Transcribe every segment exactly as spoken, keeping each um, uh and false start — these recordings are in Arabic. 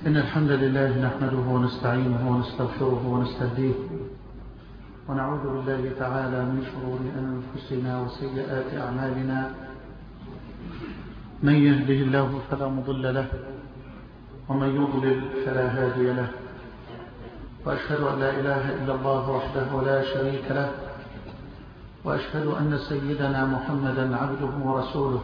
إن الحمد لله نحمده ونستعينه ونستغفره ونستهديه ونعوذ بالله تعالى من شرور أنفسنا وسيئات أعمالنا. من يهده الله فلا مضل له ومن يضلل فلا هادي له، وأشهد أن لا إله إلا الله وحده لا شريك له، وأشهد أن سيدنا محمدا عبده ورسوله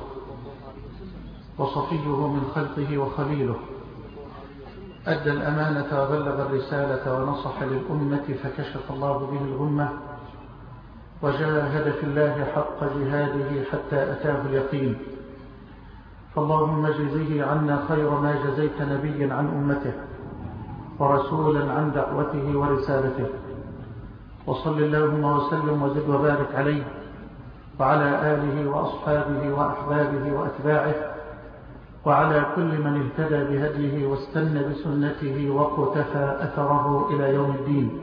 وصفيه من خلقه وخليله، أدى الأمانة وبلغ الرسالة ونصح للأمة فكشف الله به الغمة وجاهد في الله حق جهاده حتى أتاه اليقين. فاللهم اجزه عنا خير ما جزيت نبيا عن أمته ورسولا عن دعوته ورسالته، وصل اللهم وسلم وزد وبارك عليه وعلى آله وأصحابه وأحبابه وأتباعه وعلى كل من اهتدى بهديه واستنى بسنته وقتفى أثره إلى يوم الدين.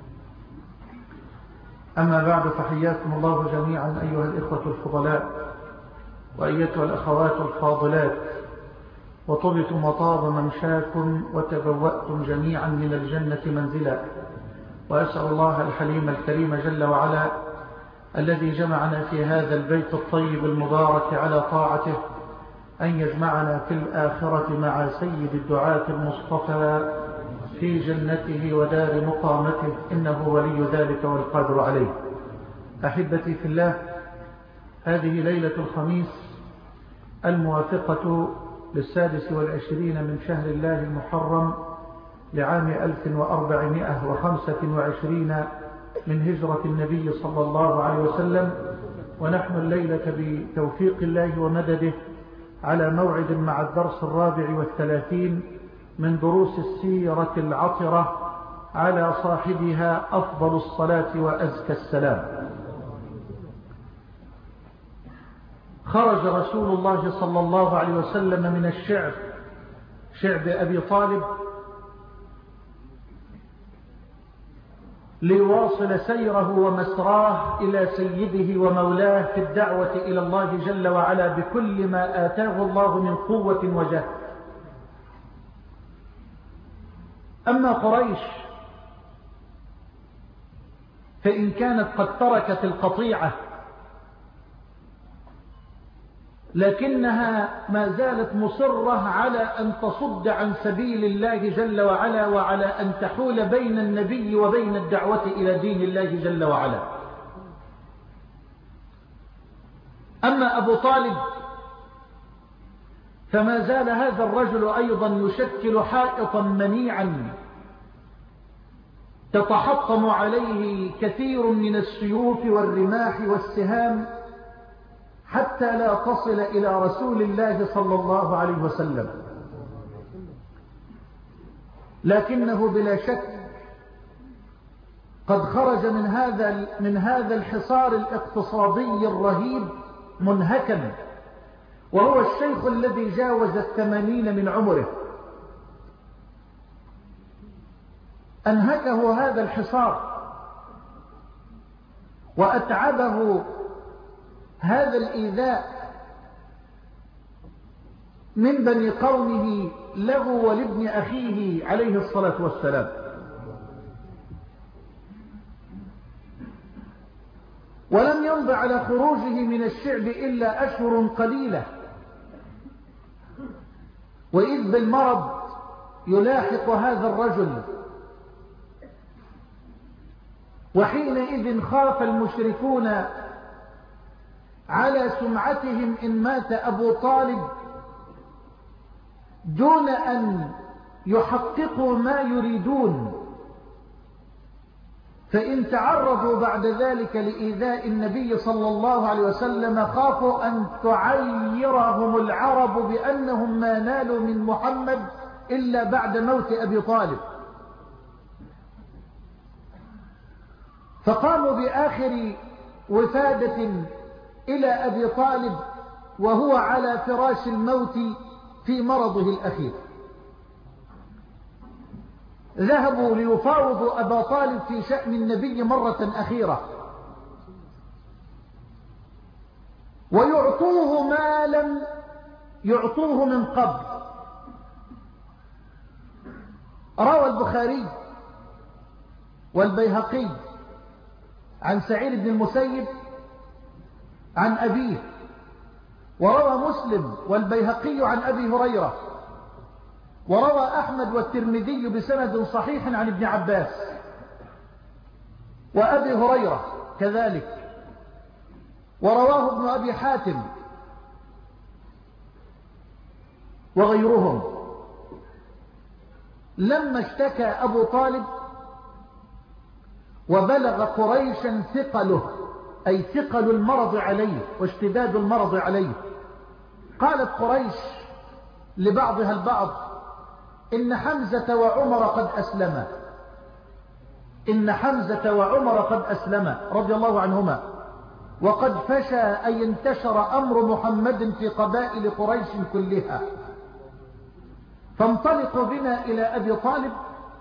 أما بعد، فحياكم الله جميعا أيها الإخوة الفضلاء وأيتها الأخوات الفاضلات، وطبتم وطاب ممشاكم وتبوأتم جميعا من الجنة منزلا. وأسأل الله الحليم الكريم جل وعلا الذي جمعنا في هذا البيت الطيب المبارك على طاعته أن يجمعنا في الآخرة مع سيد الدعاة المصطفى في جنته ودار مقامته، إنه ولي ذلك والقادر عليه. أحبتي في الله، هذه ليلة الخميس الموافقة للسادس والعشرين من شهر الله المحرم لعام ألف وأربعمائة وخمسة وعشرين من هجرة النبي صلى الله عليه وسلم، ونحن الليلة بتوفيق الله ومدده على موعد مع الدرس الرابع والثلاثين من دروس السيرة العطرة على صاحبها أفضل الصلاة وأزكى السلام. خرج رسول الله صلى الله عليه وسلم من الشعب، شعب أبي طالب، ليواصل سيره ومسراه إلى سيده ومولاه في الدعوة إلى الله جل وعلا بكل ما آتاه الله من قوة وجهد. أما قريش فإن كانت قد تركت القطيعة لكنها ما زالت مصرة على أن تصد عن سبيل الله جل وعلا، وعلى أن تحول بين النبي وبين الدعوة إلى دين الله جل وعلا. أما أبو طالب فما زال هذا الرجل أيضا يشكل حائطا منيعا تتحطم عليه كثير من السيوف والرماح والسهام حتى لا تصل إلى رسول الله صلى الله عليه وسلم. لكنه بلا شك قد خرج من هذا من هذا الحصار الاقتصادي الرهيب منهكا، وهو الشيخ الذي جاوز الثمانين من عمره. أنهكه هذا الحصار وأتعبه هذا الإيذاء من بني قومه له ولابن أخيه عليه الصلاة والسلام. ولم يمض على خروجه من الشعب إلا أشهر قليلة، وإذ بالمرض يلاحق هذا الرجل. وحينئذ خاف المشركون على سمعتهم إن مات أبو طالب دون أن يحققوا ما يريدون، فإن تعرضوا بعد ذلك لإيذاء النبي صلى الله عليه وسلم خافوا أن تعيرهم العرب بأنهم ما نالوا من محمد إلا بعد موت أبي طالب. فقاموا بآخر وفادة إلى أبي طالب وهو على فراش الموت في مرضه الأخير. ذهبوا ليفاوضوا أبا طالب في شأن النبي مرة أخيرة، ويعطوه ما لم يعطوه من قبل. روى البخاري والبيهقي عن سعيد بن المسيب عن أبيه، وروى مسلم والبيهقي عن أبي هريرة، وروى أحمد والترمذي بسند صحيح عن ابن عباس وأبي هريرة كذلك، ورواه ابن أبي حاتم وغيرهم. لما اشتكى أبو طالب وبلغ قريشا ثقله، أي ثقل المرض عليه واشتداد المرض عليه، قالت قريش لبعضها البعض: إن حمزة وعمر قد أسلما، إن حمزة وعمر قد أسلما رضي الله عنهما، وقد فشى أي انتشر أمر محمد في قبائل قريش كلها، فانطلقوا بنا إلى أبي طالب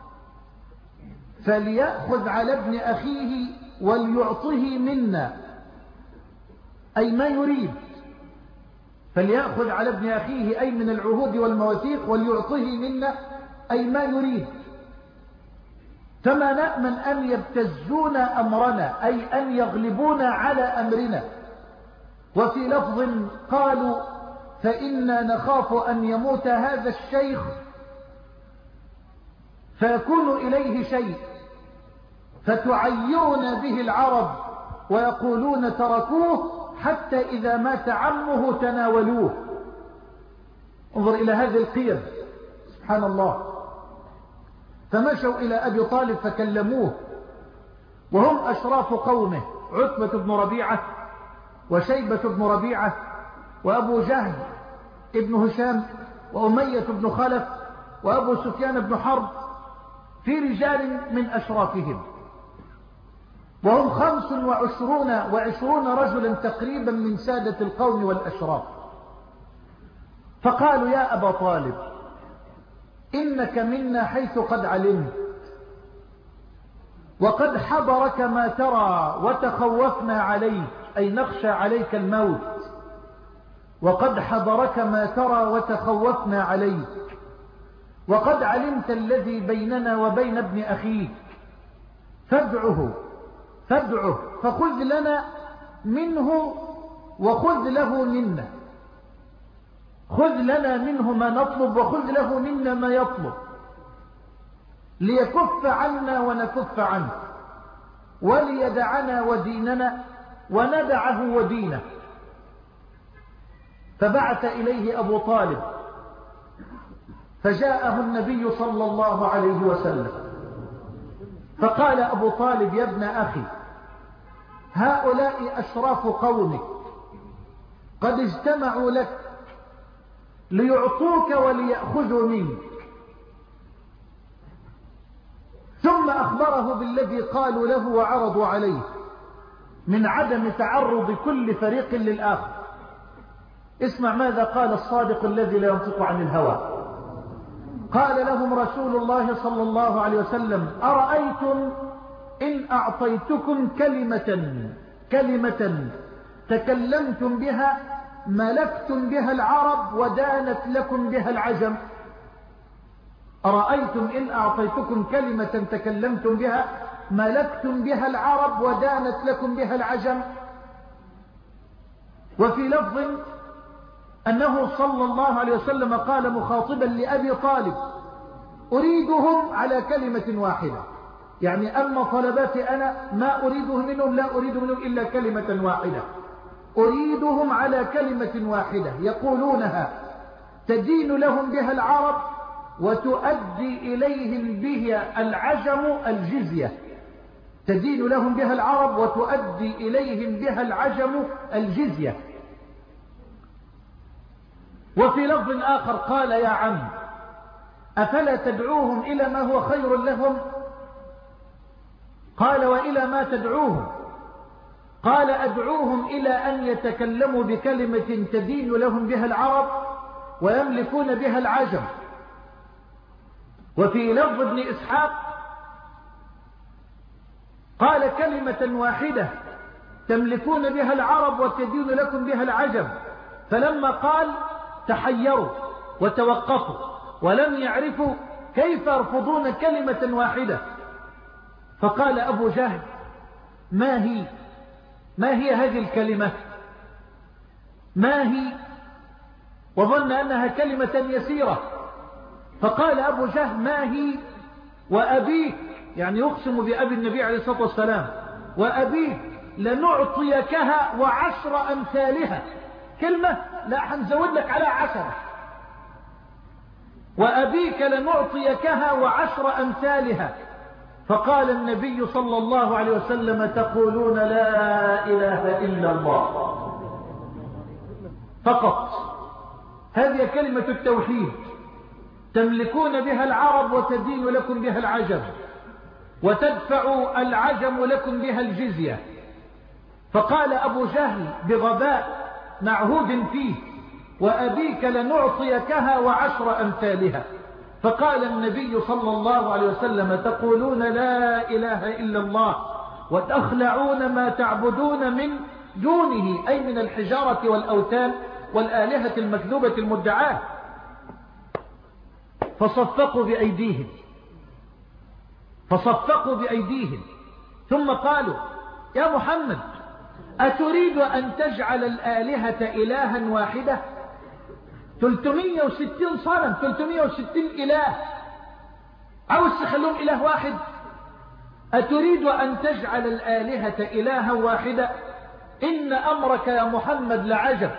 فليأخذ على ابن أخيه وليعطه منا، أي ما يريد، فليأخذ على ابن أخيه أي من العهود والمواثيق وليعطه منا أي ما يريد، فما نأمن أن يبتزون أمرنا، أي أن يغلبون على أمرنا. وفي لفظ قالوا: فإنا نخاف أن يموت هذا الشيخ فيكون إليه شيء فتعيرنا به العرب ويقولون تركوه حتى إذا مات عمه تناولوه. انظر إلى هذه القيم، سبحان الله. فمشوا إلى أبي طالب فكلموه، وهم أشراف قومه: عتبة بن ربيعة وشيبة بن ربيعة وأبو جهل ابن هشام وأمية بن خلف وأبو سفيان بن حرب، في رجال من أشرافهم، وهم خمس وعشرون وعشرون رجلا تقريبا من سادة القوم والأشراف. فقالوا: يا أبا طالب، إنك منا حيث قد علمت، وقد حضرك ما ترى وتخوفنا عليك، أي نخشى عليك الموت، وقد حضرك ما ترى وتخوفنا عليك، وقد علمت الذي بيننا وبين ابن أخيك، فادعه فادعه فخذ لنا منه وخذ له منا، خذ لنا منه ما نطلب وخذ له منا ما يطلب، ليكف عنا ونكف عنه، وليدعنا وديننا وندعه ودينه. فبعث إليه أبو طالب فجاءه النبي صلى الله عليه وسلم فقال أبو طالب: يا ابن أخي، هؤلاء أشراف قومك قد اجتمعوا لك ليعطوك وليأخذوا منك. ثم أخبره بالذي قالوا له وعرضوا عليه من عدم تعرض كل فريق للآخر. اسمع ماذا قال الصادق الذي لا ينطق عن الهوى. قال لهم رسول الله صلى الله عليه وسلم: أرأيتم إن أعطيتكم كلمة كلمة تكلمتم بها ملكتم بها العرب ودانت لكم بها العجم؟ أرأيتم إن أعطيتكم كلمة تكلمتم بها ملكتم بها العرب ودانت لكم بها العجم؟ وفي لفظ أنه صلى الله عليه وسلم قال مخاطبا لأبي طالب: أريدهم على كلمة واحدة، يعني أما طلباتي أنا ما أريده منهم، لا أريد منهم إلا كلمة واحدة، أريدهم على كلمة واحدة يقولونها تدين لهم بها العرب وتؤدي إليهم بها العجم الجزية، تدين لهم بها العرب وتؤدي إليهم بها العجم الجزية. وفي لفظ آخر قال: يا عم، أفلا تدعوهم إلى ما هو خير لهم؟ قال: وإلى ما تدعوهم؟ قال: أدعوهم إلى أن يتكلموا بكلمة تدين لهم بها العرب ويملكون بها العجم. وفي لفظ ابن إسحاق قال: كلمة واحدة تملكون بها العرب وتدين لكم بها العجم. فلما قال تحيروا وتوقفوا ولم يعرفوا كيف يرفضون كلمة واحدة؟ فقال أبو جهل ما هي ما هي هذه الكلمة؟ ما هي؟ وظن أنها كلمة يسيرة. فقال أبو جهل ما هي وأبيك، يعني يقسم بأبي النبي عليه الصلاة والسلام، وأبيك لنعطيكها وعشر أمثالها. كلمة لا هنزود لك على عشرة. وأبيك لنعطيكها وعشر أمثالها. فقال النبي صلى الله عليه وسلم تقولون لا إله إلا الله فقط. هذه كلمة التوحيد تملكون بها العرب وتدين لكم بها العجم، وتدفع العجم لكم بها الجزية. فقال أبو جهل بغباء معهود فيه وأبيك لنعطيكها وعشر أمثالها. فقال النبي صلى الله عليه وسلم تقولون لا إله إلا الله وتخلعون ما تعبدون من دونه، أي من الحجارة والأوثان والآلهة المكذوبة المدعاة. فصفقوا بأيديهم فصفقوا بأيديهم ثم قالوا يا محمد أتريد أن تجعل الآلهة إلها واحدة؟ ثلاثمائة وستين صنم، ثلاثمائة وستين إله، عاوز تخلوهم إله واحد؟ أتريد أن تجعل الآلهة إلها واحدة؟ إن أمرك يا محمد لعجب.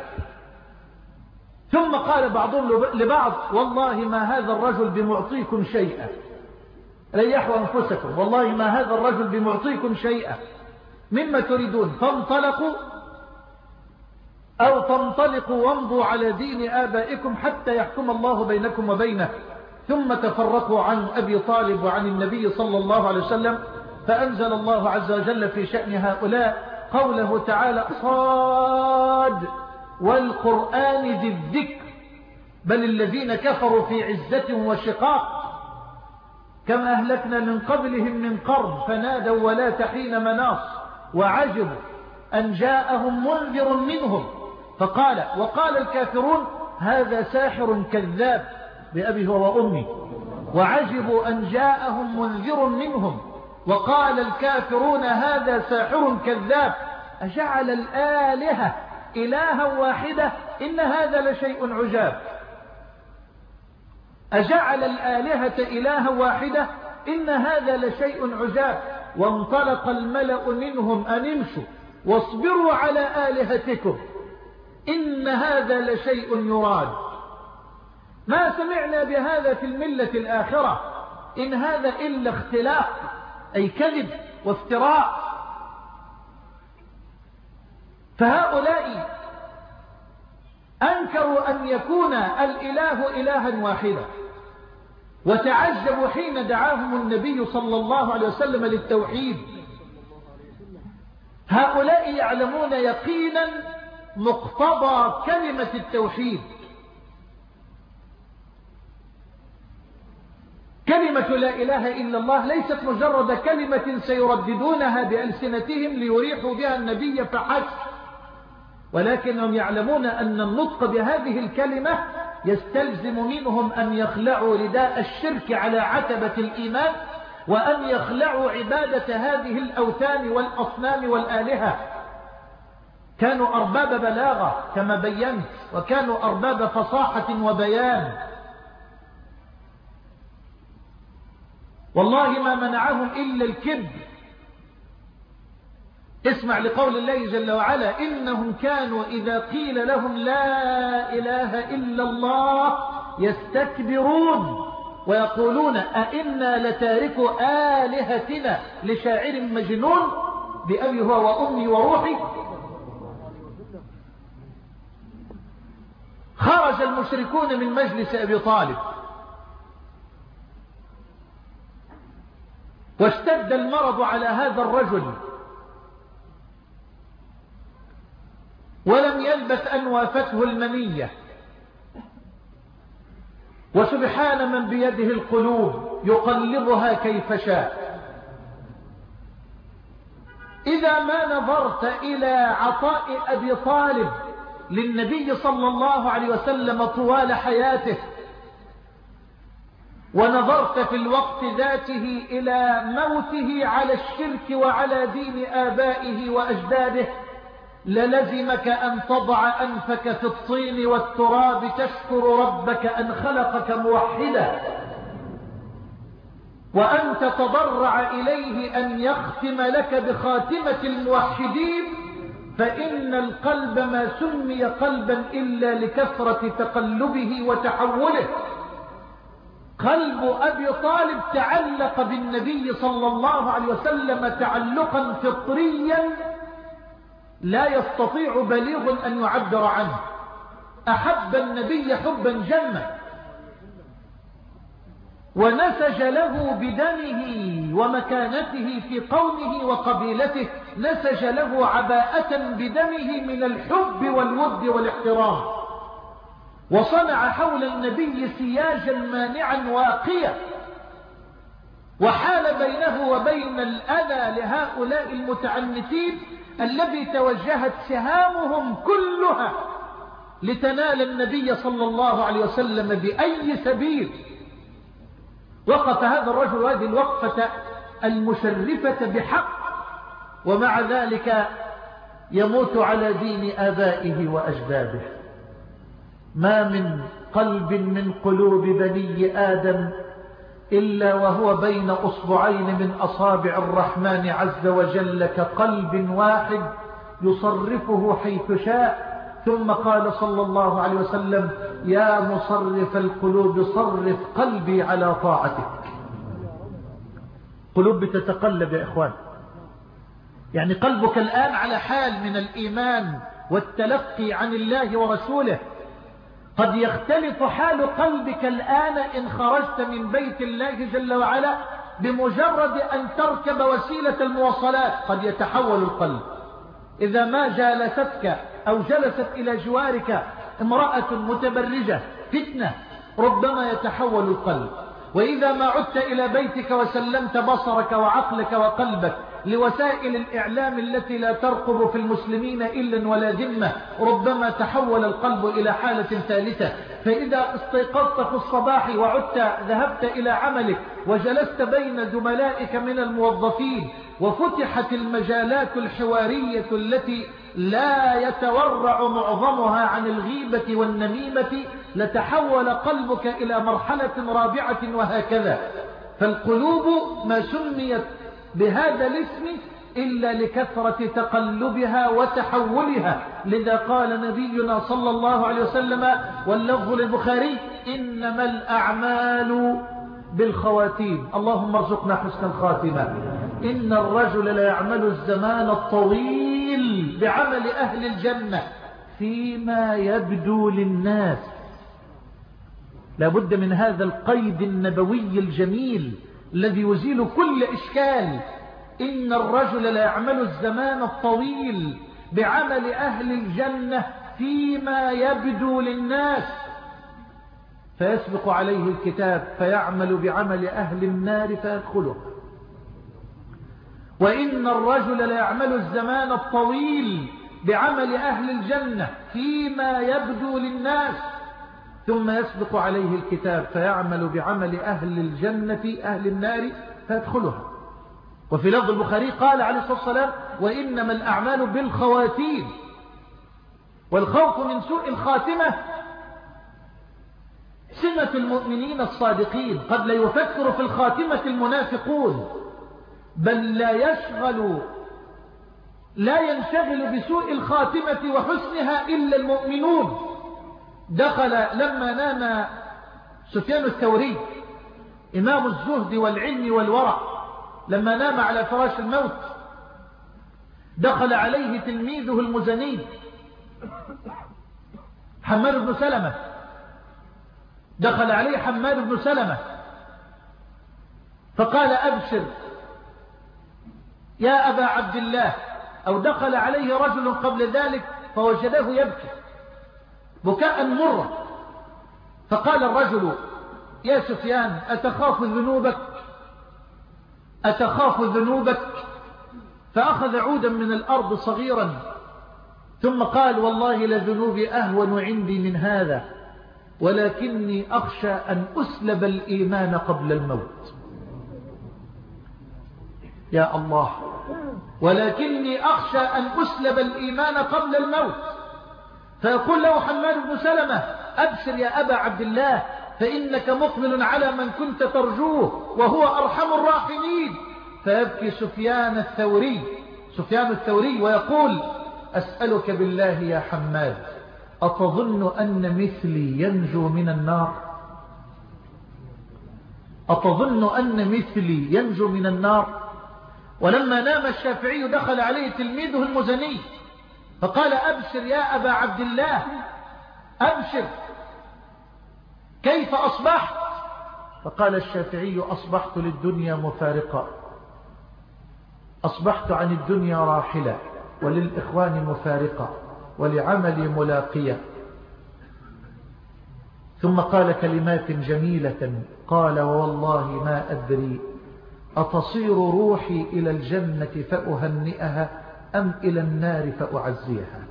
ثم قال بعضهم لبعض والله ما هذا الرجل بمعطيكم شيئا، ريحوا أنفسكم، والله ما هذا الرجل بمعطيكم شيئا، مما تريدون؟ فانطلقوا أو تنطلقوا وامضوا على دين آبائكم حتى يحكم الله بينكم وبينه. ثم تفرقوا عن أبي طالب وعن النبي صلى الله عليه وسلم. فأنزل الله عز وجل في شأن هؤلاء قوله تعالى صاد والقرآن ذي الذكر بل الذين كفروا في عزة وشقاق كما أهلكنا من قبلهم من قرن فنادوا ولا تحين مناص وعجبوا أن جاءهم منذر منهم. فقال وقال الكافرون هذا ساحر كذاب بأبي هو وأمي، وعجبوا أن جاءهم منذر منهم. وقال الكافرون هذا ساحر كذاب أجعل الآلهة إلها واحدة إن هذا لشيء عجاب. أجعل الآلهة إلها واحدة إن هذا لشيء عجاب. وانطلق الملأ منهم أن امشوا واصبروا على آلهتكم إن هذا لشيء يراد. ما سمعنا بهذا في الملة الآخرة إن هذا إلا اختلاق، أي كذب وافتراء. فهؤلاء أنكروا أن يكون الإله إلها واحدا، وتعجبوا حين دعاهم النبي صلى الله عليه وسلم للتوحيد. هؤلاء يعلمون يقينا مقتضى كلمة التوحيد. كلمة لا إله إلا الله ليست مجرد كلمة سيرددونها بألسنتهم ليريحوا بها النبي فحسب، ولكنهم يعلمون أن النطق بهذه الكلمة يستلزم منهم أن يخلعوا رداء الشرك على عتبة الإيمان، وأن يخلعوا عبادة هذه الأوثان والأصنام والآلهة. كانوا أرباب بلاغة كما بينت، وكانوا أرباب فصاحة وبيان. والله ما منعهم إلا الكبر. اسمع لقول الله جل وعلا إنهم كانوا إذا قيل لهم لا إله إلا الله يستكبرون ويقولون أئنا لتاركوا آلهتنا لشاعر مجنون بأبي هو وأمي وروحي. خرج المشركون من مجلس أبي طالب واشتد المرض على هذا الرجل، ولم يلبث أن وافته المنية. وسبحان من بيده القلوب يقلبها كيف شاء. إذا ما نظرت إلى عطاء أبي طالب للنبي صلى الله عليه وسلم طوال حياته، ونظرت في الوقت ذاته إلى موته على الشرك وعلى دين آبائه وأجداده للزمك أن تضع أنفك في الطين والتراب تشكر ربك أن خلقك موحدا، وأن تتضرع إليه أن يختم لك بخاتمة الموحدين، فإن القلب ما سمي قلبا إلا لكثرة تقلبه وتحوله. قلب أبي طالب تعلق بالنبي صلى الله عليه وسلم تعلقا فطريا لا يستطيع بليغ أن يعبر عنه. أحب النبي حبا جما، ونسج له بدمه ومكانته في قومه وقبيلته، نسج له عباءة بدمه من الحب والود والاحترام، وصنع حول النبي سياجا مانعا واقيا، وحال بينه وبين الأذى لهؤلاء المتعنتين الذي توجهت سهامهم كلها لتنال النبي صلى الله عليه وسلم بأي سبيل. وقف هذا الرجل هذه الوقفة المشرفة بحق، ومع ذلك يموت على دين آبائه وأجداده. ما من قلب من قلوب بني آدم إلا وهو بين أصبعين من أصابع الرحمن عز وجل كقلب واحد يصرفه حيث شاء. ثم قال صلى الله عليه وسلم: يا مصرف القلوب صرف قلبي على طاعتك. قلوب بتتقلب يا إخوان، يعني قلبك الآن على حال من الإيمان والتلقي عن الله ورسوله. قد يختلف حال قلبك الآن إن خرجت من بيت الله جل وعلا بمجرد أن تركب وسيلة المواصلات، قد يتحول القلب. إذا ما جالستك أو جلست إلى جوارك امرأة متبرجة فتنة ربما يتحول القلب. وإذا ما عدت إلى بيتك وسلمت بصرك وعقلك وقلبك لوسائل الإعلام التي لا ترقب في المسلمين إلا ولا ذمة ربما تحول القلب إلى حالة ثالثة. فإذا استيقظت في الصباح وعدت ذهبت إلى عملك وجلست بين زملائك من الموظفين وفتحت المجالات الحوارية التي لا يتورع معظمها عن الغيبة والنميمة لتحول قلبك إلى مرحلة رابعة، وهكذا. فالقلوب ما سميت بهذا الاسم إلا لكثرة تقلبها وتحولها. لذا قال نبينا صلى الله عليه وسلم واللفظ للبخاري: إنما الأعمال بالخواتيم. اللهم ارزقنا حسن الخاتمة. إن الرجل لا يعمل الزمان الطويل بعمل أهل الجنة فيما يبدو للناس. لابد من هذا القيد النبوي الجميل الذي يزيل كل إشكال. إن الرجل لا يعمل الزمان الطويل بعمل أهل الجنة فيما يبدو للناس، فيسبق عليه الكتاب فيعمل بعمل أهل النار فيدخله. وإن الرجل لا يعمل الزمان الطويل بعمل أهل الجنة فيما يبدو للناس، ثم يسبق عليه الكتاب فيعمل بعمل أهل الجنة أهل النار فيدخلها. وفي لفظ البخاري قال عليه الصلاة والسلام: وإنما الأعمال بالخواتيم. والخوف من سوء الخاتمة سمة المؤمنين الصادقين. قد لا يفكر في الخاتمة المنافقون، بل لا يشغل لا ينشغل بسوء الخاتمة وحسنها إلا المؤمنون. دخل لما نام سفيان الثوري إمام الزهد والعلم والورع، لما نام على فراش الموت دخل عليه تلميذه المزني حماد بن سلمة. دخل عليه حماد بن سلمة فقال: أبشر يا أبا عبد الله. أو دخل عليه رجل قبل ذلك فوجده يبكي بكاء مرة، فقال الرجل: يا سفيان أتخاف ذنوبك أتخاف ذنوبك فأخذ عودا من الأرض صغيرا ثم قال: والله لذنوبي أهون عندي من هذا. ولكني أخشى أن أسلب الإيمان قبل الموت. يا الله، ولكني أخشى أن أسلب الإيمان قبل الموت. فيقول له حماد بن سلمة: أبشر يا أبا عبد الله، فإنك مقبل على من كنت ترجوه وهو أرحم الراحمين. فيبكي سفيان الثوري سفيان الثوري ويقول: أسألك بالله يا حماد، أتظن أن مثلي ينجو من النار؟ أتظن أن مثلي ينجو من النار؟ ولما نام الشافعي دخل عليه تلميذه المزني فقال: أبشر يا أبا عبد الله، أبشر، كيف أصبحت؟ فقال الشافعي: أصبحت للدنيا مفارقا، أصبحت عن الدنيا راحلا، وللإخوان مفارقا، ولعملي ملاقيا. ثم قال كلمات جميلة، قال: والله ما أدري أتصير روحي إلى الجنة فأهنئها أم إلى النار فأعزيها.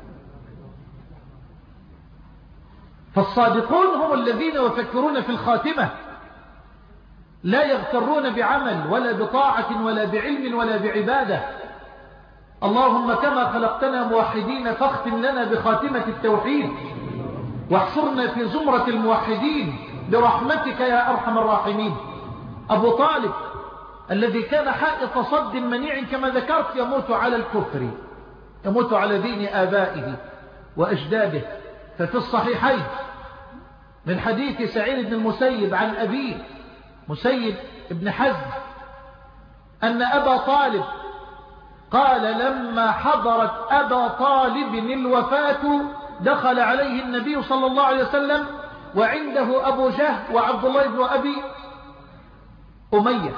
فالصادقون هم الذين يفكرون في الخاتمة، لا يغترون بعمل ولا بطاعة ولا بعلم ولا بعبادة. اللهم كما خلقتنا موحدين فاختم لنا بخاتمة التوحيد، واحصرنا في زمرة الموحدين برحمتك يا أرحم الراحمين. أبو طالب الذي كان حائط صد منيع كما ذكرت يموت على الكفر، يموت على دين آبائه وأجداده. ففي الصحيحين من حديث سعيد بن المسيب عن أبيه مسيب بن حزم أن أبا طالب قال: لما حضرت أبا طالب الوفاة دخل عليه النبي صلى الله عليه وسلم وعنده أبو جهل وعبد الله بن أبي أمية،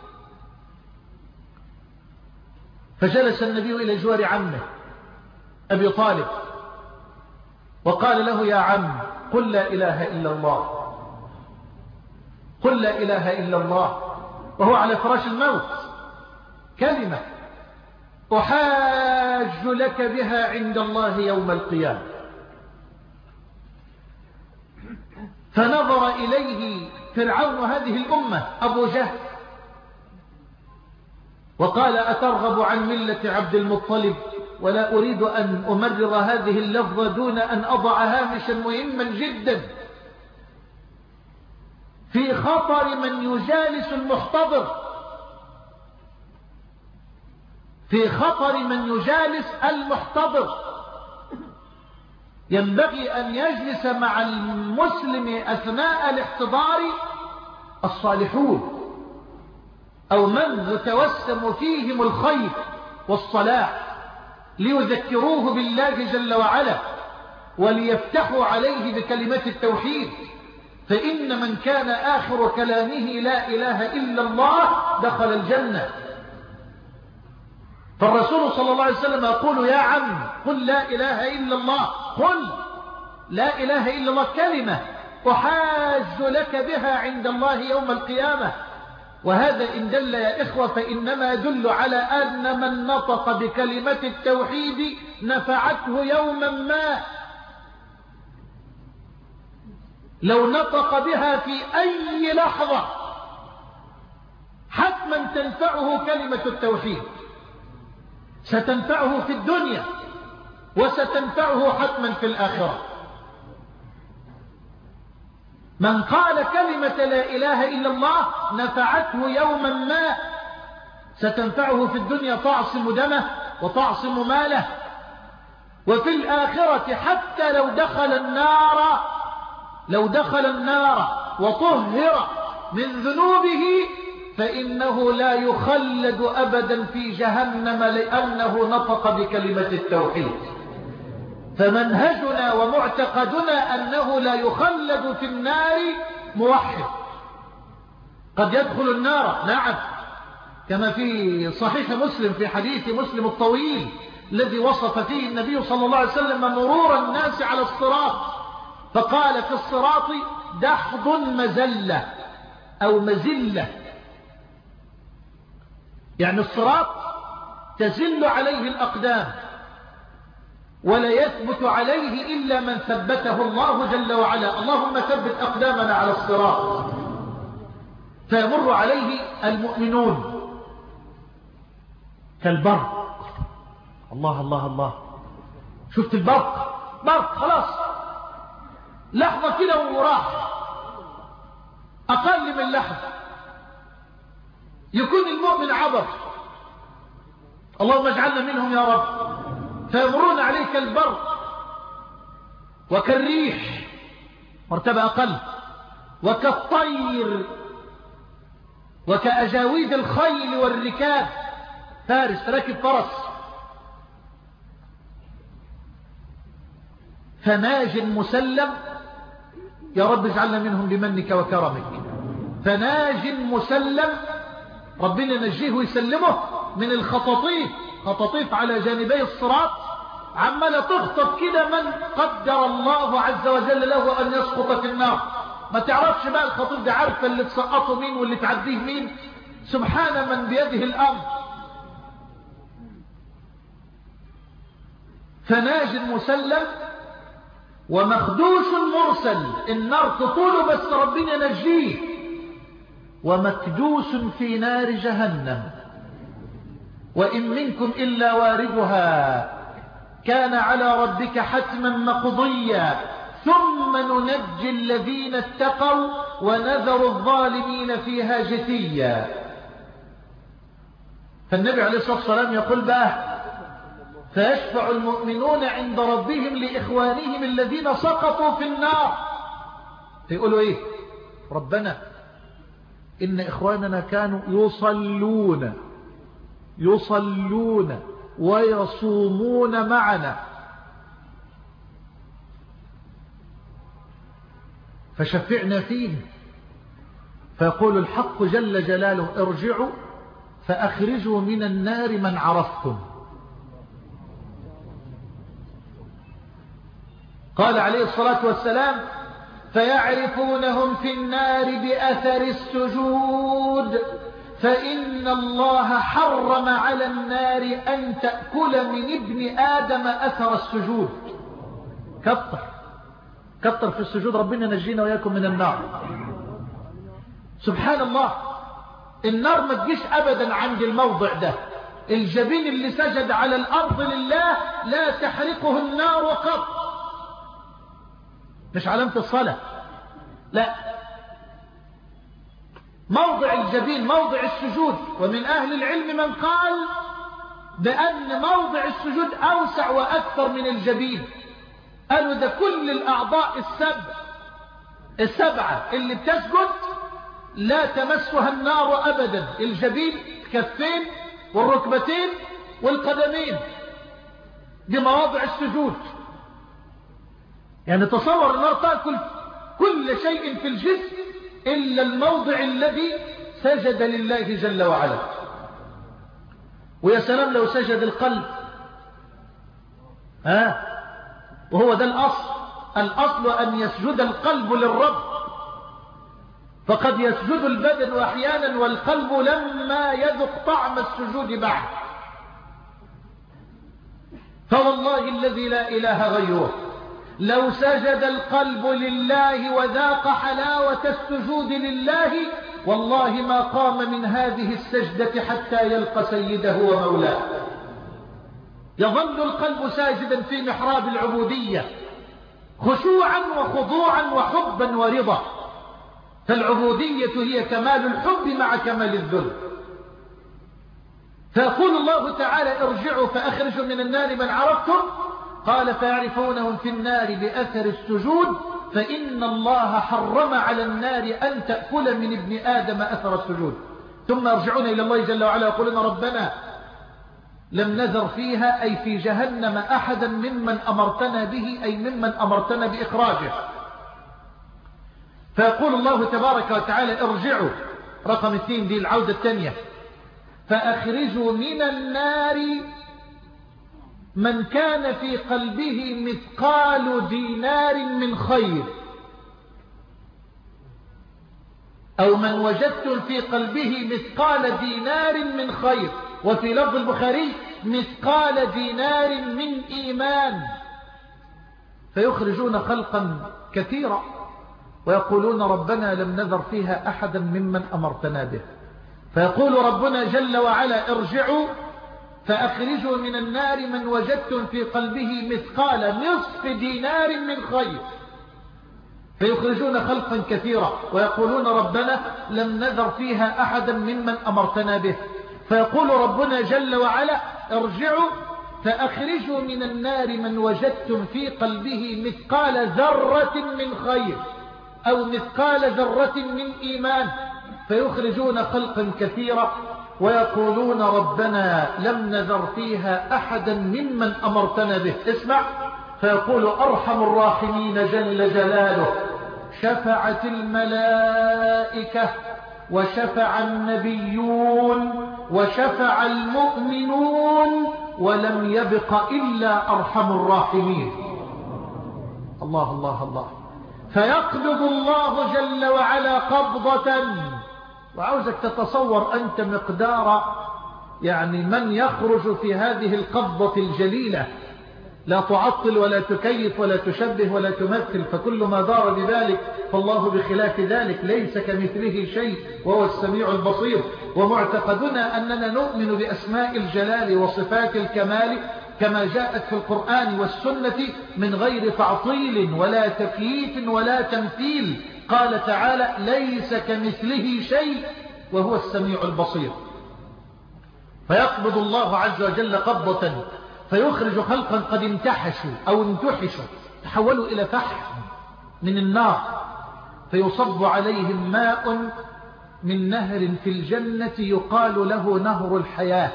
فجلس النبي إلى جوار عمه أبي طالب وقال له: يا عم، قل لا إله إلا الله، قل لا إله إلا الله، وهو على فراش الموت، كلمة أحاج لك بها عند الله يوم القيامة. فنظر إليه فرعون هذه الأمة أبو جهل وقال: أترغب عن ملة عبد المطلب؟ ولا أريد أن أمرر هذه اللفظة دون أن أضع هامشا مهما جدا في خطر من يجالس المحتضر، في خطر من يجالس المحتضر. ينبغي أن يجلس مع المسلم أثناء الاحتضار الصالحون، أو من يتوسم فيهم الخير والصلاح، ليذكروه بالله جل وعلا وليفتحوا عليه بكلمة التوحيد. فإن من كان آخر كلامه لا إله إلا الله دخل الجنة. فالرسول صلى الله عليه وسلم يقول: يا عم، قل لا إله إلا الله، قل لا إله إلا الله، كلمة أحاج لك بها عند الله يوم القيامة. وهذا إن دل يا إخوة فإنما يدل على أن من نطق بكلمة التوحيد نفعته يوما ما، لو نطق بها في أي لحظة حتما تنفعه كلمة التوحيد، ستنفعه في الدنيا وستنفعه حتما في الآخرة. من قال كلمة لا إله إلا الله نفعته يوما ما، ستنفعه في الدنيا، تعصم دمه وتعصم ماله، وفي الآخرة حتى لو دخل النار لو دخل النار وطهر من ذنوبه فإنه لا يخلد أبدا في جهنم لأنه نطق بكلمة التوحيد. فمنهجنا ومعتقدنا أنه لا يخلد في النار موحد. قد يدخل النار، نعم، كما في صحيح مسلم في حديث مسلم الطويل الذي وصف فيه النبي صلى الله عليه وسلم مرور الناس على الصراط، فقال: في الصراط دحض مزلة أو مزلة، يعني الصراط تزل عليه الأقدام ولا يثبت عليه إلا من ثبته الله جل وعلا. اللهم ثبت أقدامنا على الصراط. فيمر عليه المؤمنون كالبرق. الله الله الله، شفت البرق؟ برق خلاص، لحظة كده وراح، أقل من لحظة يكون المؤمن عبر. اللهم اجعلنا منهم يا رب. فيمرون عليه كالبرق وكالريح، مرتبة أقل، وكالطير وكأجاويد الخيل والركاب، فارس راكب فرس. فناج مسلم، يا رب اجعلنا منهم بمنك وكرمك. فناج مسلم، ربنا نجيه ويسلمه من الخطاطيف. خطاطيف على جانبي الصراط عمالة تخطف كده من قدر الله عز وجل له أن يسقط في النار. ما تعرفش بقى الخطيف ده عارفة اللي تسقطه مين واللي تعديه مين. سبحان من بيده الأمر. فناج مسلم ومخدوش مرسل، النار تطوله بس ربنا نجيه. ومكدوس في نار جهنم، وإن منكم إلا واردها كان على ربك حتما مقضيا ثم ننجي الذين اتقوا ونذر الظالمين فيها جثيا. فالنبي عليه الصلاة والسلام يقول بقى: فيشفع المؤمنون عند ربهم لإخوانهم الذين سقطوا في النار. فيقولوا إيه؟ ربنا إن إخواننا كانوا يصلون يصلون ويصومون معنا، فشفعنا فيهم. فيقول الحق جل جلاله: ارجعوا فأخرجوا من النار من عرفتم. قال عليه الصلاة والسلام: فيعرفونهم في النار بأثر السجود، فإن الله حرم على النار أن تأكل من ابن آدم أثر السجود. كتر كتر في السجود، ربنا نجينا وياكم من النار. سبحان الله، النار ما تجيش أبدا عند الموضع ده. الجبين اللي سجد على الأرض لله لا تحرقه النار قط. مش علامة الصلاة، لا، موضع الجبين موضع السجود. ومن أهل العلم من قال بأن موضع السجود أوسع وأكثر من الجبين. قالوا ده كل الأعضاء السبع السبعة اللي بتسجد لا تمسها النار أبدا. الجبين، الكفين والركبتين والقدمين، دي مواضع السجود. يعني تصور النار تأكل كل شيء في الجسم إلا الموضع الذي سجد لله جل وعلا. ويا سلام لو سجد القلب، ها، وهو ده الأصل. الأصل أن يسجد القلب للرب، فقد يسجد البدن أحيانا والقلب لما يذق طعم السجود بعد. فوالله الذي لا إله غيره لو سجد القلب لله وذاق حلاوة السجود لله والله ما قام من هذه السجدة حتى يلقى سيده ومولاه. يظل القلب ساجدا في محراب العبودية خشوعا وخضوعا وحبا ورضا. فالعبودية هي كمال الحب مع كمال الذل. فيقول الله تعالى: ارجعوا فأخرجوا من النار من عرفتم. قال: فيعرفونهم في النار بأثر السجود، فإن الله حرم على النار أن تأكل من ابن آدم أثر السجود. ثم يرجعون إلى الله جل وعلا يقولون: ربنا لم نذر فيها أي في جهنم أحدا ممن أمرتنا به، أي ممن أمرتنا بإخراجه. فيقول الله تبارك وتعالى: ارجعوا، رقم اثنين، دي العودة الثانية، فأخرجوا من النار من كان في قلبه مثقال دينار من خير، أو من وجدتم في قلبه مثقال دينار من خير. وفي لفظ البخاري: مثقال دينار من إيمان. فيخرجون خلقا كثيرا ويقولون ربنا لم نذر فيها أحدا ممن أمرتنا به. فيقول ربنا جل وعلا ارجعوا فأخرجوا من النار من وجدتم في قلبه مثقال نصف دينار من خير، فيخرجون خلقا كثيرا ويقولون ربنا لم نذر فيها أحدا ممن أمرتنا به. فيقول ربنا جل وعلا ارجعوا فأخرجوا من النار من وجدتم في قلبه مثقال ذرة من خير أو مثقال ذرة من إيمان، فيخرجون خلقا كثيرا ويقولون ربنا لم نذر فيها أحدا ممن أمرتنا به. اسمع، فيقول أرحم الراحمين جل جلاله شفعت الملائكة وشفع النبيون وشفع المؤمنون ولم يبق إلا أرحم الراحمين. الله الله الله. فيقبض الله جل وعلا قبضة، وعاوزك تتصور أنت مقدار يعني من يخرج في هذه القبضة الجليلة، لا تعطل ولا تكيف ولا تشبه ولا تمثل، فكل ما دار بذلك فالله بخلاف ذلك، ليس كمثله شيء وهو السميع البصير. ومعتقدنا أننا نؤمن بأسماء الجلال وصفات الكمال كما جاءت في القرآن والسنة من غير تعطيل ولا تكييف ولا تمثيل. قال تعالى ليس كمثله شيء وهو السميع البصير. فيقبض الله عز وجل قبضة فيخرج خلقا قد امتحشوا أو امتحشوا، تحولوا إلى فحم من النار، فيصب عليهم ماء من نهر في الجنة يقال له نهر الحياة،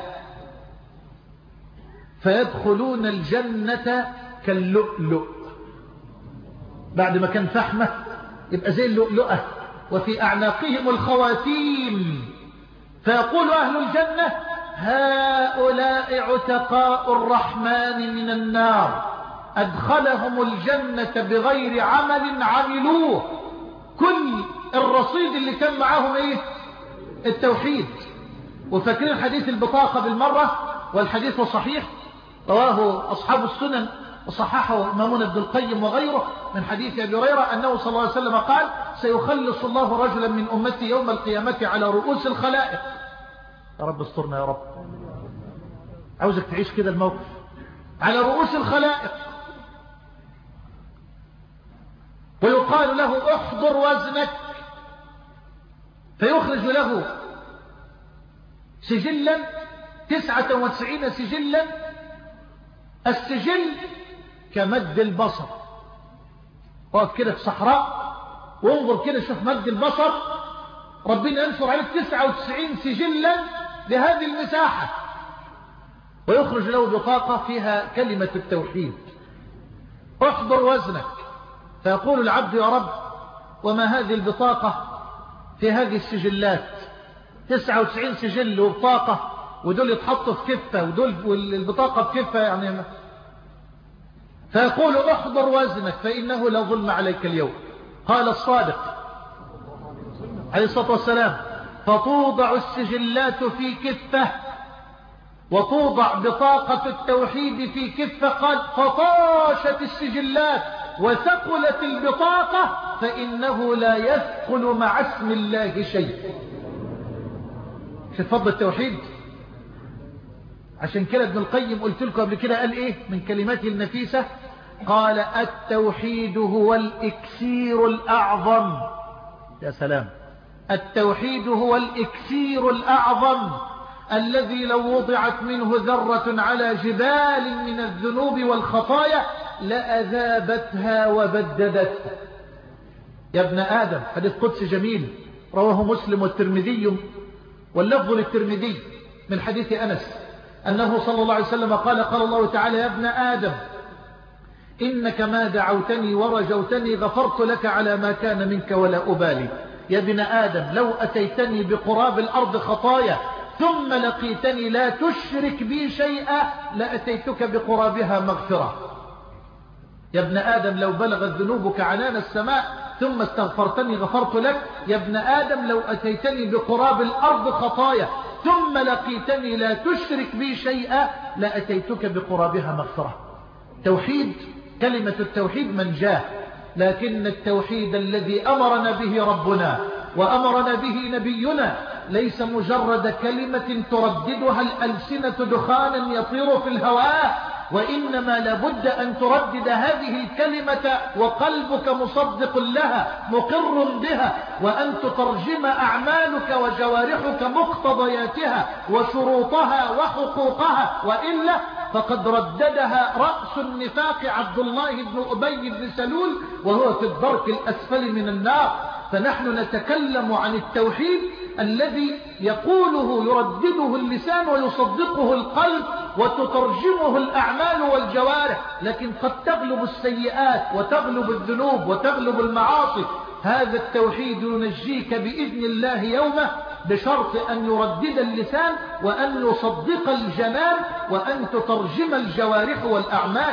فيدخلون الجنة كاللؤلؤ. بعد ما كان فحمة يبقى زي اللؤلؤة، وفي أعناقهم الخواتيم. فيقول أهل الجنة هؤلاء عتقاء الرحمن من النار، أدخلهم الجنة بغير عمل عملوه. كل الرصيد اللي كان معاهم ايه؟ التوحيد. وفاكرين حديث البطاقة بالمرة، والحديث صحيح رواه أصحاب السنن وصححه إمامنا ابن القيم وغيره من حديث أبي هريرة أنه صلى الله عليه وسلم قال سيخلص الله رجلا من أمتي يوم القيامة على رؤوس الخلائق. يا رب استرنا يا رب، عاوزك تعيش كده الموقف، على رؤوس الخلائق، ويقال له احضر وزنك، فيخرج له سجلا تسعة وتسعين سجلا، السجل كمد البصر. وقف كده في صحراء وانظر كده شوف مد البصر، ربنا ينشر عليك تسعة وتسعين سجلا لهذه المساحة، ويخرج له بطاقة فيها كلمة التوحيد. احضر وزنك، فيقول العبد يا رب وما هذه البطاقة في هذه السجلات؟ تسعة وتسعين سجل وبطاقة، ودول يتحطوا في كفة ودول والبطاقة في كفة يعني. فيقول احضر وزنك فإنه لا ظلم عليك اليوم. قال الصادق عليه الصلاة والسلام فتوضع السجلات في كفة وتوضع بطاقة التوحيد في كفة. قال فطاشت السجلات وثقلت البطاقة فإنه لا يثقل مع اسم الله شيء. شوف فضل التوحيد. عشان كده ابن القيم قلت لكم قبل كده قال ايه من كلماته النفيسة؟ قال التوحيد هو الإكسير الأعظم. يا سلام، التوحيد هو الإكسير الأعظم الذي لو وضعت منه ذرة على جبال من الذنوب والخطايا لأذابتها وبددتها. يا ابن آدم، حديث قدسي جميل رواه مسلم والترمذي، واللفظ للترمذي من حديث أنس أنه صلى الله عليه وسلم قال قال الله تعالى يا ابن آدم إنك ما دعوتني ورجوتني غفرت لك على ما كان منك ولا أبالي. يا ابن آدم لو أتيتني بقراب الأرض خطايا ثم لقيتني لا تشرك بي شيئا لأتيتك بقرابها مغفرة. يا ابن آدم لو بلغت ذنوبك عنان السماء ثم استغفرتني غفرت لك. يا ابن آدم لو أتيتني بقراب الأرض خطايا ثم لقيتني لا تشرك بي شيئا لأتيتك بقرابها مغفرة. توحيد كلمة التوحيد منجاه، لكن التوحيد الذي أمرنا به ربنا وأمرنا به نبينا ليس مجرد كلمة ترددها الألسنة دخانا يطير في الهواء، وإنما لابد أن تردد هذه الكلمة وقلبك مصدق لها مقر بها، وأن تترجم أعمالك وجوارحك مقتضياتها وشروطها وحقوقها، وإلا فقد رددها رأس النفاق عبد الله بن أبي بن سلول وهو في الدرك الأسفل من النار. فنحن نتكلم عن التوحيد الذي يقوله يردده اللسان ويصدقه القلب وتترجمه الأعمال والجوارح، لكن قد تغلب السيئات وتغلب الذنوب وتغلب المعاصي. هذا التوحيد ينجيك بإذن الله يومه بشرط أن يردد اللسان وأن يصدق الجنان وأن تترجم الجوارح والأعمال.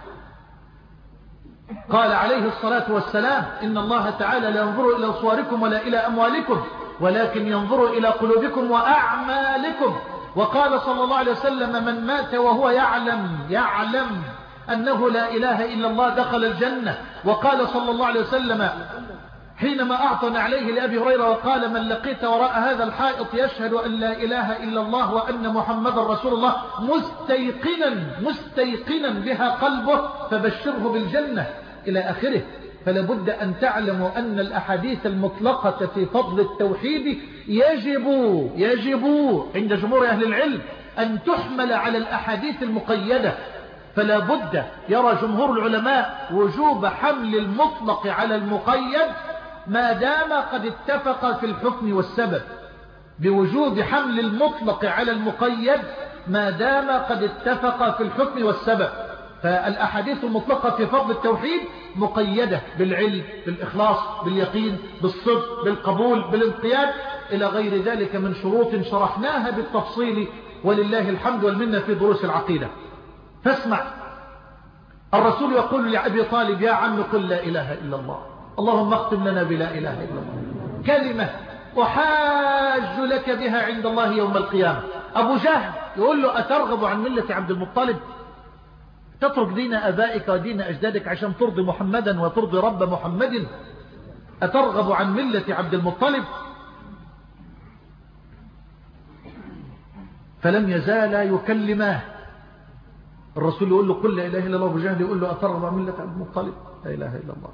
قال عليه الصلاة والسلام: إن الله تعالى لا ينظر إلى صوركم ولا إلى أموالكم ولكن ينظر إلى قلوبكم وأعمالكم. وقال صلى الله عليه وسلم: من مات وهو يعلم يعلم أنه لا إله إلا الله دخل الجنة. وقال صلى الله عليه وسلم حينما أعطى عليه لأبي هريرة وقال: من لقيت وراء هذا الحائط يشهد أن لا إله إلا الله وأن محمد رسول الله مستيقنا مستيقنا بها قلبه فبشره بالجنة إلى آخره. فلا بد أن تعلموا أن الأحاديث المطلقة في فضل التوحيد يجب يجب عند جمهور أهل العلم أن تحمل على الأحاديث المقيدة. فلا بد، يرى جمهور العلماء، وجوب حمل المطلق على المقيد ما دام قد اتفق في الحكم والسبب، بوجوب حمل المطلق على المقيد ما دام قد اتفق في الحكم والسبب. فالأحاديث المطلقة في فضل التوحيد مقيدة بالعلم، بالإخلاص، باليقين، بالصدق، بالقبول، بالانقياد، إلى غير ذلك من شروط شرحناها بالتفصيل ولله الحمد والمنة في دروس العقيدة. فاسمع، الرسول يقول لأبي طالب: يا عم قل لا إله إلا الله، اللهم اختم لنا بلا إله إلا الله، كلمة أحاج لك بها عند الله يوم القيامة. أبو جهل يقول له: أترغب عن ملة عبد المطلب؟ تترك دين أبائك ودين أجدادك عشان ترضي محمدا وترضي رب محمد؟ أترغب عن ملة عبد المطلب؟ فلم يزالا يكلماه. الرسول يقول له: قل لا إله إلا الله. أبو جهل يقول له: أترغب عن ملة عبد المطلب؟ لا إله إلا الله.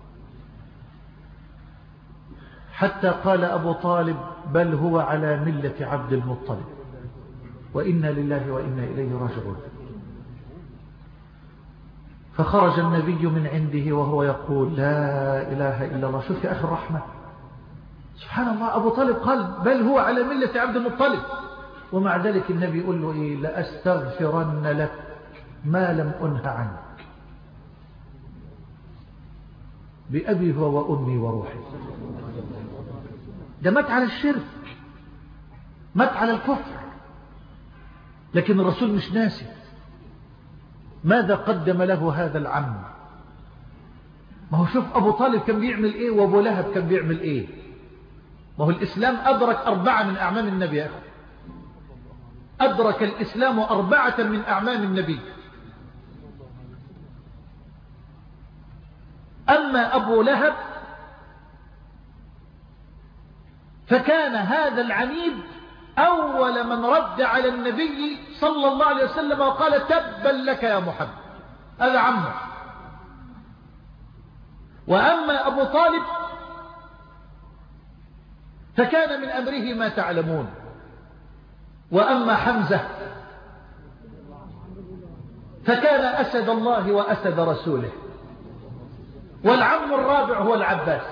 حتى قال أبو طالب: بل هو على ملة عبد المطلب، وإنا لله وإنا إليه راجعون. فخرج النبي من عنده وهو يقول: لا إله إلا الله. شوف يا أخي الرحمة، سبحان الله، أبو طالب قال بل هو على ملة عبد المطلب، ومع ذلك النبي يقول له إيه؟ لأستغفرن لك ما لم أنه عنك، بأبي هو وأمي وروحي. ده مات على الشرك، مات على الكفر، لكن الرسول مش ناسي. ماذا قدم له هذا العم؟ ما هو شوف أبو طالب كان بيعمل إيه وأبو لهب كان بيعمل إيه. ما هو الإسلام أدرك أربعة من أعمام النبي يا أخي. أدرك الإسلام أربعة من أعمام النبي. أما أبو لهب فكان هذا العنيد أول من رد على النبي صلى الله عليه وسلم وقال: تبا لك يا محمد. هذا عمه. وأما أبو طالب فكان من أمره ما تعلمون. وأما حمزة فكان أسد الله وأسد رسوله. والعم الرابع هو العباس،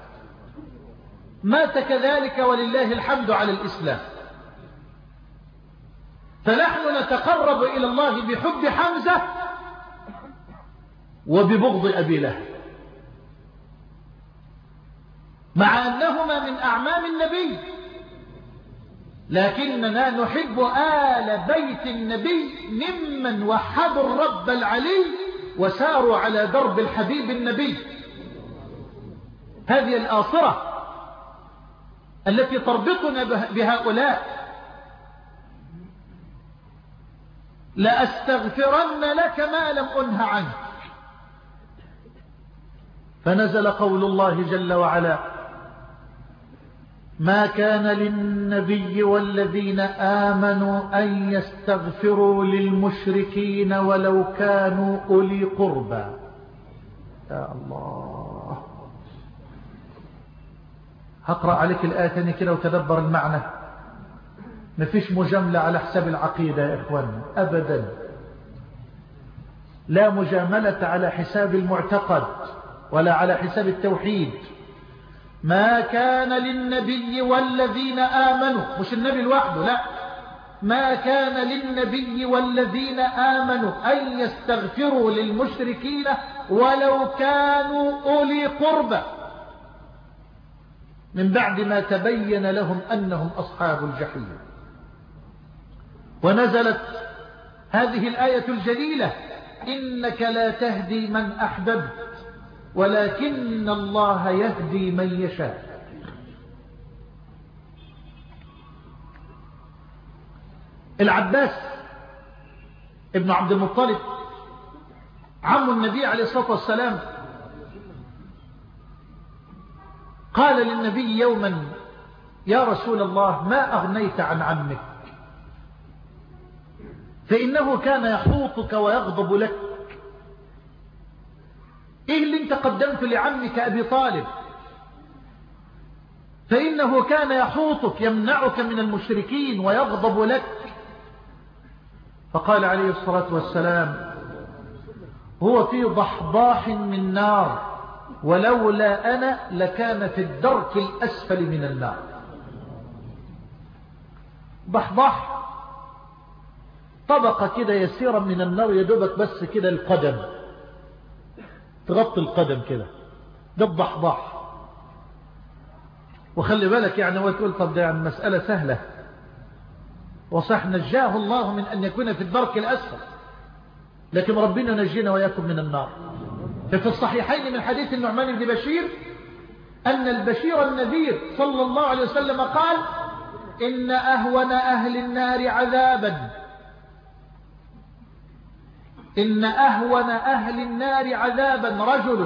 مات كذلك ولله الحمد على الإسلام. فنحن نتقرب إلى الله بحب حمزة وببغض أبي لهب، مع أنهما من أعمام النبي، لكننا نحب آل بيت النبي ممن وحدوا الرب العلي وساروا على درب الحبيب النبي. هذه الآصرة التي تربطنا بهؤلاء. لأستغفرن لك ما لم أنه عنك. فنزل قول الله جل وعلا: ما كان للنبي والذين آمنوا أن يستغفروا للمشركين ولو كانوا أولي قربى. يا الله، هقرأ عليك الآية تاني كده وتدبر المعنى. مفيش مجاملة على حساب العقيدة يا إخواننا أبدا، لا مجاملة على حساب المعتقد ولا على حساب التوحيد. ما كان للنبي والذين آمنوا، مش النبي لوحده، لا، ما كان للنبي والذين آمنوا أن يستغفروا للمشركين ولو كانوا أولي قربى من بعد ما تبين لهم أنهم أصحاب الجحيم. ونزلت هذه الآية الجليلة: إنك لا تهدي من أحببت ولكن الله يهدي من يشاء. العباس ابن عبد المطلب عم النبي عليه الصلاة والسلام قال للنبي يوما: يا رسول الله، ما أغنيت عن عمك، فإنه كان يحوطك ويغضب لك. إيه اللي انت قدمت لعمك أبي طالب؟ فإنه كان يحوطك يمنعك من المشركين ويغضب لك. فقال عليه الصلاة والسلام: هو في ضحضاح من نار، ولولا أنا لكان في الدرك الأسفل من النار. ضحضاح طبقة كده يسيرة من النار، يدوبك بس كده القدم، تغطي القدم كده، ده الضحضاح. وخلي بالك يعني هو تقول طب ده يعني مسألة سهلة، وصح نجاه الله من أن يكون في الدرك الأسفل، لكن ربنا نجينا وياكم من النار. ففي الصحيحين من حديث النعمان بن بشير أن البشير النذير صلى الله عليه وسلم قال: إن أهون أهل النار عذابا إن أهون أهل النار عذابا رجل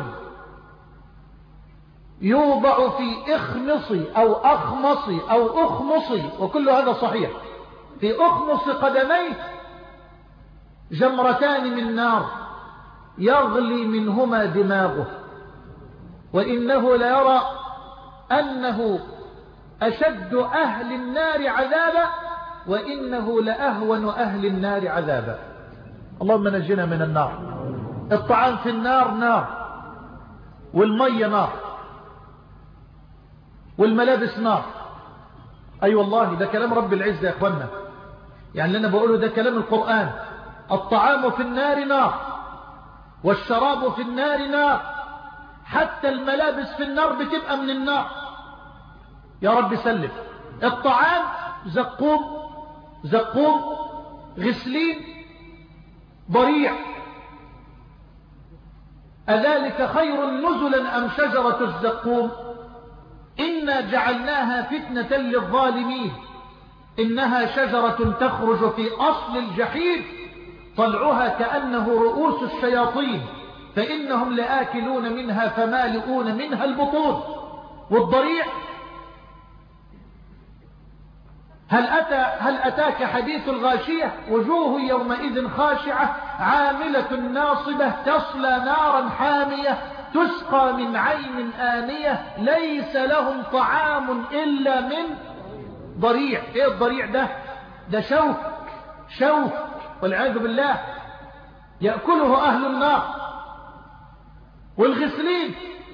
يوضع في إخمصي أو أخمصي أو أخمصي، وكل هذا صحيح، في أخمص قدميه جمرتان من نار يغلي منهما دماغه، وإنه ليرى أنه أشد أهل النار عذابا وإنه لأهون أهل النار عذابا. اللهم نجنا من النار. الطعام في النار نار، والمية نار، والملابس نار. أي أيوة والله، ده كلام رب العزة يا أخوانا، يعني اللي أنا بقوله ده كلام القرآن. الطعام في النار نار، والشراب في النار نار، حتى الملابس في النار بتبقى من النار. يا رب سلم. الطعام زقوم زقوم غسلين ضريع، أذلك خير نزلا أم شجرة الزقوم؟ إنا جعلناها فتنة للظالمين، إنها شجرة تخرج في أصل الجحيم، طلعها كأنه رؤوس الشياطين، فإنهم لآكلون منها فمالئون منها البطون. والضريع هل أتى هل أتاك حديث الغاشية؟ وجوه يومئذ خاشعة عاملة ناصبة تصلى نارا حامية تسقى من عين آنية ليس لهم طعام إلا من ضريع. إيه الضريع ده؟ ده شوك شوك والعياذ بالله يأكله أهل النار. والغسلين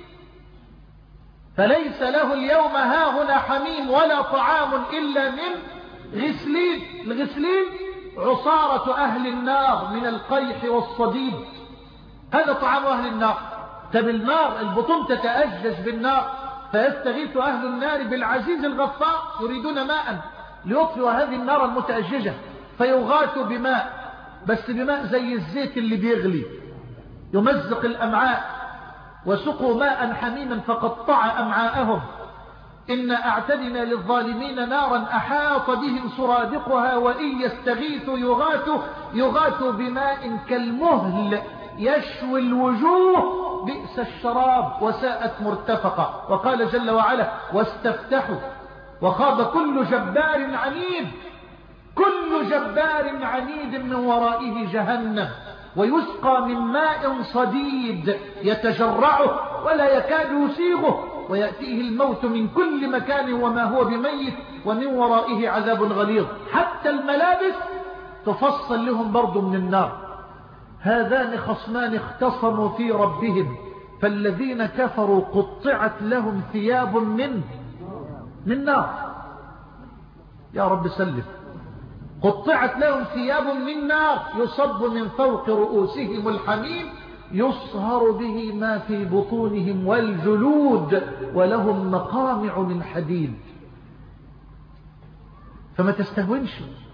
فليس له اليوم هاهنا حميم ولا طعام إلا من غسلين. الغسلين عصارة أهل النار من القيح والصديد، هذا طعام أهل النار. طب النار البطون تتأجج بالنار، فيستغيث أهل النار بالعزيز الغفار يريدون ماء ليطفئوا هذه النار المتأججة، فيغاثوا بماء، بس بماء زي الزيت اللي بيغلي يمزق الأمعاء. وسقوا ماء حميما فقطع أمعاءهم. إنا أعتدنا للظالمين نارا أحاط بهم سرادقها وإن يستغيثوا يغاثوا يغاثوا بماء كالمهل يشوي الوجوه بئس الشراب وساءت مرتفقة. وقال جل وعلا واستفتحوا وخاب كل جبار عنيد. كل جبار عنيد من ورائه جهنم ويسقى من ماء صديد يتجرعه ولا يكاد يسيغه ويأتيه الموت من كل مكان وما هو بميت ومن ورائه عذاب غليظ. حتى الملابس تفصل لهم برضو من النار. هذان خصمان اختصموا في ربهم فالذين كفروا قطعت لهم ثياب من من نار. يا رب سلم. قطعت لهم ثياب من نار يصب من فوق رؤوسهم الحميم يصهر به ما في بطونهم والجلود ولهم مقامع من حديد. فما تستهونش.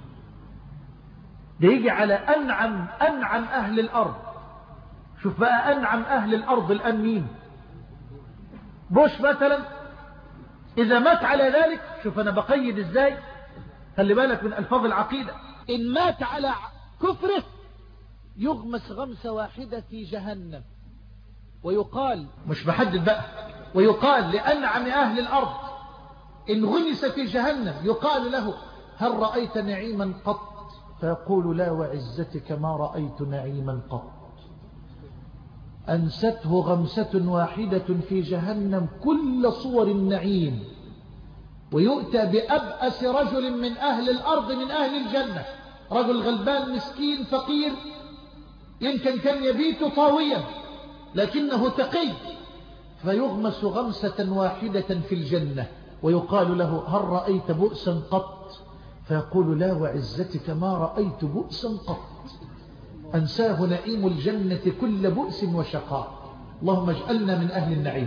ده يجي على أنعم أنعم أهل الأرض. شوف بقى أنعم أهل الأرض الآن مين؟ بوش مثلا إذا مات على ذلك. شوف أنا بقيد إزاي. خلي بالك من ألفاظ العقيدة. إن مات على كفره يغمس غمسة واحدة في جهنم. ويقال مش بحدد بقى. ويقال لأنعم أهل الأرض إن غمس في جهنم يقال له هل رأيت نعيما قط؟ فيقول لا وعزتك ما رأيت نعيما قط. أنسته غمسة واحدة في جهنم كل صور النعيم. ويؤتى بأبأس رجل من أهل الأرض من أهل الجنة. رجل غلبان مسكين فقير يمكن كان يبيت طاويا لكنه تقي. فيغمس غمسة واحدة في الجنة ويقال له هل رأيت بؤسا قط؟ فيقول لا وعزتك ما رأيت بؤسا قط. أنساه نعيم الجنة كل بؤس وشقاء. اللهم اجعلنا من أهل النعيم.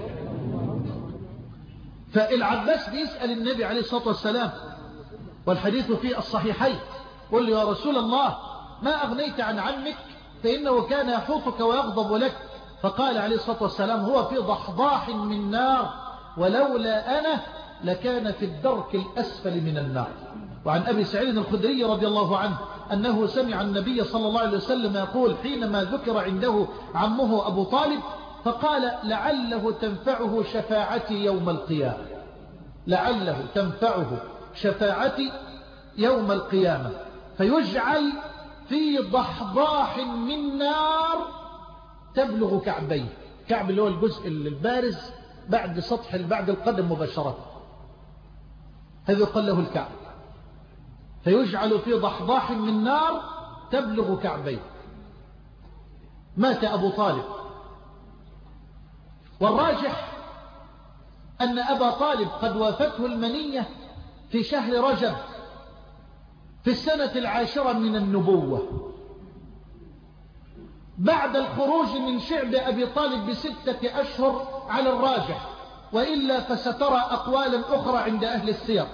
فالعباس بيسأل النبي عليه الصلاة والسلام والحديث في الصحيحين قل يا رسول الله ما أغنيت عن عمك فإنه كان يحوطك ويغضب لك. فقال عليه الصلاة والسلام هو في ضحضاح من نار ولولا أنا لكان في الدرك الأسفل من النار. وعن أبي سعيد الخدري رضي الله عنه أنه سمع النبي صلى الله عليه وسلم يقول حينما ذكر عنده عمه أبو طالب فقال لعله تنفعه شفاعتي يوم القيامة. لعله تنفعه شفاعتي يوم القيامة. فيجعل في ضحضاح من نار تبلغ كعبيه. كعب اللي هو الجزء البارز بعد سطح بعد القدم مباشرة. هذا يقال له الكعب. فيجعل في ضحضاح من نار تبلغ كعبيه. مات أبو طالب. والراجح أن أبا طالب قد وافته المنية في شهر رجب في السنة العاشرة من النبوة بعد الخروج من شعب أبي طالب بستة أشهر على الراجح. وإلا فسترى أقوالا أخرى عند أهل السير.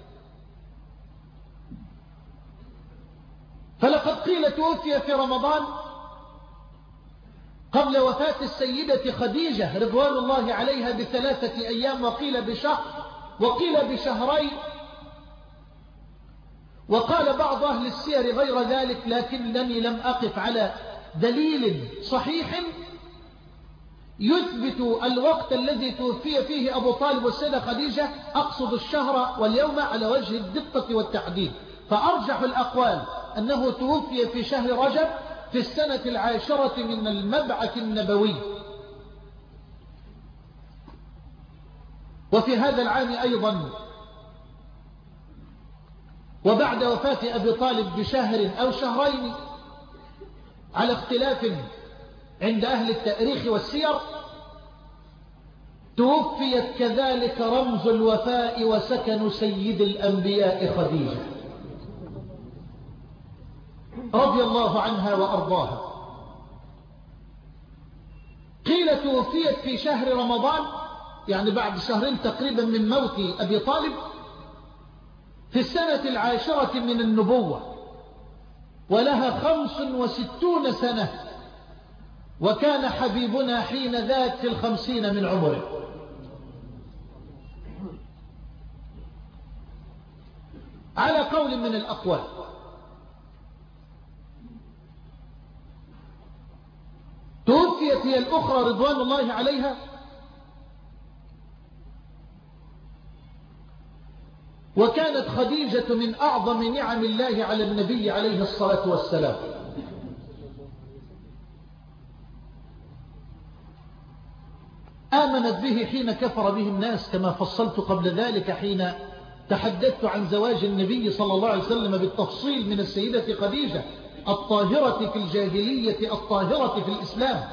فلقد قيل توفي في رمضان قبل وفاة السيدة خديجة رضوان الله عليها بثلاثة أيام وقيل بشهر وقيل بشهرين. وقال بعض أهل السير غير ذلك لكنني لم أقف على دليل صحيح يثبت الوقت الذي توفي فيه أبو طالب والسيدة خديجة. أقصد الشهر واليوم على وجه الدقة والتحديد. فأرجح الأقوال أنه توفي في شهر رجب في السنة العاشرة من المبعث النبوي. وفي هذا العام أيضا وبعد وفاة أبي طالب بشهر أو شهرين على اختلاف عند أهل التاريخ والسير توفيت كذلك رمز الوفاء وسكن سيد الأنبياء خديجة رضي الله عنها وأرضاها. قيل توفيت في شهر رمضان يعني بعد شهرين تقريبا من موت أبي طالب في السنة العاشرة من النبوة ولها خمس وستون سنة. وكان حبيبنا حين ذاك في الخمسين من عمره. على قول من الأقوال توفيت توفيت هي الأخرى رضوان الله عليها. وكانت خديجة من أعظم نعم الله على النبي عليه الصلاة والسلام. آمنت به حين كفر به الناس كما فصلت قبل ذلك حين تحدثت عن زواج النبي صلى الله عليه وسلم بالتفصيل من السيدة خديجة الطاهرة في الجاهلية الطاهرة في الإسلام.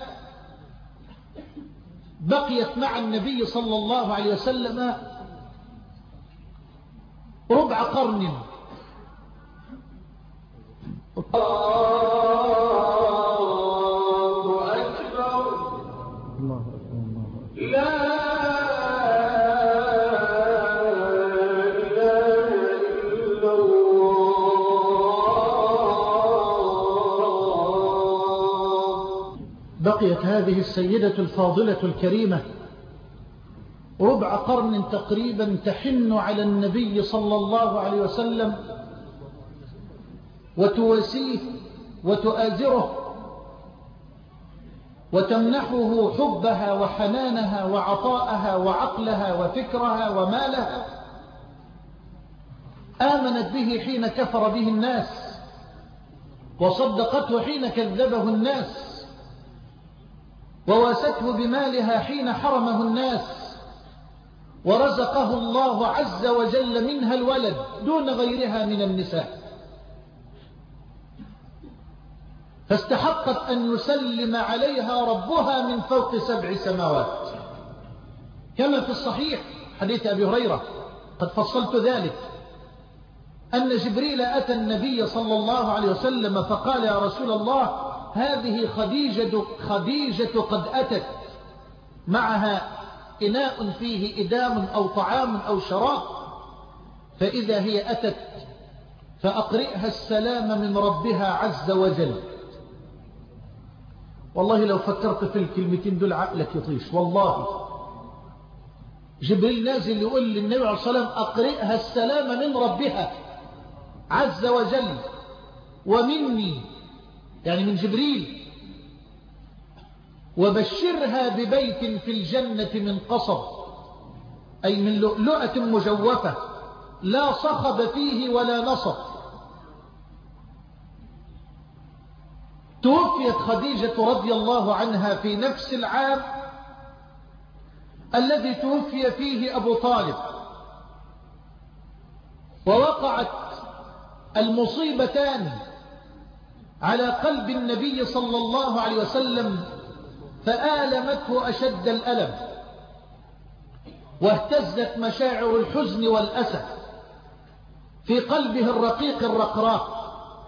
بقيت مع النبي صلى الله عليه وسلم ربع قرن. بقيت هذه السيدة الفاضلة الكريمة ربع قرن تقريبا تحن على النبي صلى الله عليه وسلم وتواسيه وتؤازره وتمنحه حبها وحنانها وعطاءها وعقلها وفكرها ومالها. آمنت به حين كفر به الناس وصدقته حين كذبه الناس وواسته بمالها حين حرمه الناس ورزقه الله عز وجل منها الولد دون غيرها من النساء، فاستحقت أن يسلم عليها ربها من فوق سبع سماوات كما في الصحيح حديث أبي هريرة قد فصلت ذلك أن جبريل أتى النبي صلى الله عليه وسلم فقال يا رسول الله هذه خديجة, خديجة قد أتت معها إناء فيه إدام أو طعام أو شراب، فإذا هي أتت فأقرئها السلام من ربها عز وجل. والله لو فكرت في الكلمتين دول عقلك يطيش. والله جبريل نازل يقول للنبي عليه الصلاة والسلام أقرئها السلام من ربها عز وجل ومني، يعني من جبريل، وبشرها ببيت في الجنة من قصب أي من لؤلؤة مجوفة لا صخب فيه ولا نصب. توفيت خديجة رضي الله عنها في نفس العام الذي توفي فيه أبو طالب، ووقعت المصيبتان على قلب النبي صلى الله عليه وسلم فآلمته أشد الألم، واهتزت مشاعر الحزن والأسى في قلبه الرقيق الرقراق.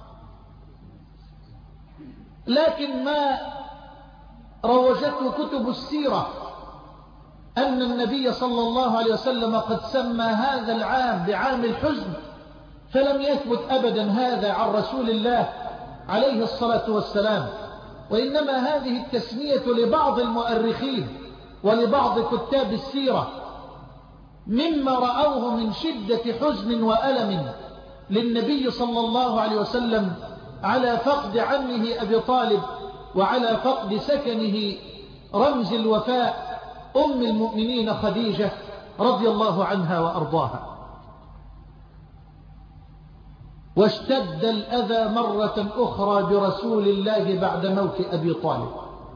لكن ما روجته كتب السيرة أن النبي صلى الله عليه وسلم قد سمى هذا العام بعام الحزن، فلم يثبت أبدا هذا عن رسول الله عليه الصلاة والسلام، وإنما هذه التسمية لبعض المؤرخين ولبعض كتاب السيرة مما رأوه من شدة حزن وألم للنبي صلى الله عليه وسلم على فقد عمه أبي طالب وعلى فقد سكنه رمز الوفاء أم المؤمنين خديجة رضي الله عنها وأرضاها. واشتد الأذى مرة أخرى برسول الله بعد موت أبي طالب.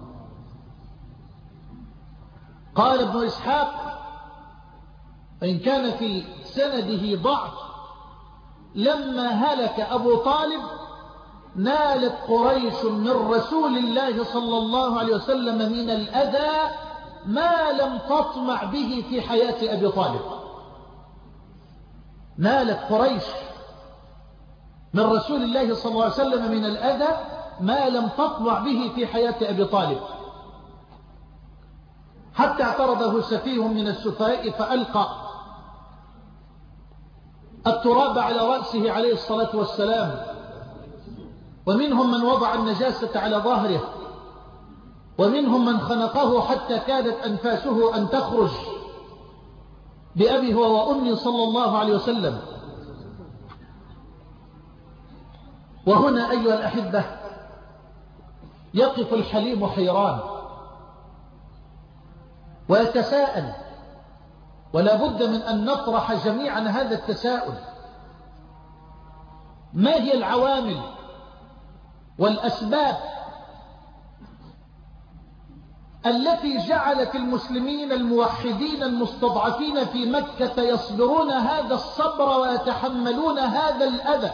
قال ابن إسحاق وإن كان في سنده ضعف لما هلك أبو طالب نالت قريش من رسول الله صلى الله عليه وسلم من الأذى ما لم تطمع به في حياة أبي طالب. نالت قريش من رسول الله صلى الله عليه وسلم من الأذى ما لم تطمع به في حياة أبي طالب، حتى اعترضه سفيه من السفهاء فألقى التراب على رأسه عليه الصلاة والسلام، ومنهم من وضع النجاسة على ظهره، ومنهم من خنقه حتى كادت أنفاسه أن تخرج بأبي هو وأمي صلى الله عليه وسلم. وهنا أيها الأحبة يقف الحليم حيران ويتساءل، ولا بد من أن نطرح جميعا هذا التساؤل: ما هي العوامل والأسباب التي جعلت المسلمين الموحدين المستضعفين في مكة يصبرون هذا الصبر ويتحملون هذا الأذى؟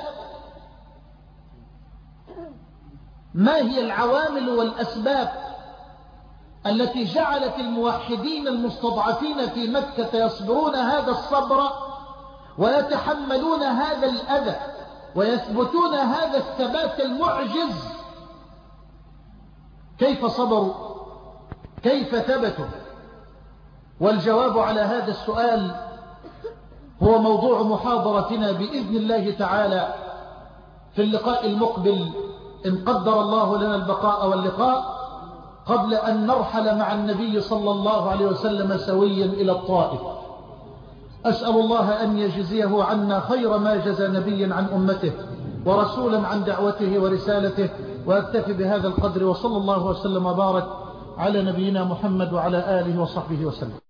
ما هي العوامل والأسباب التي جعلت الموحدين المستضعفين في مكة يصبرون هذا الصبر ويتحملون هذا الأذى ويثبتون هذا الثبات المعجز؟ كيف صبروا؟ كيف ثبتوا؟ والجواب على هذا السؤال هو موضوع محاضرتنا بإذن الله تعالى في اللقاء المقبل إن قدر الله لنا البقاء واللقاء، قبل أن نرحل مع النبي صلى الله عليه وسلم سويا إلى الطائف. أسأل الله أن يجزيه عنا خير ما جزى نبيا عن أمته ورسولا عن دعوته ورسالته، وأكتفي بهذا القدر، وصلى الله وسلم وبارك على نبينا محمد وعلى آله وصحبه وسلم.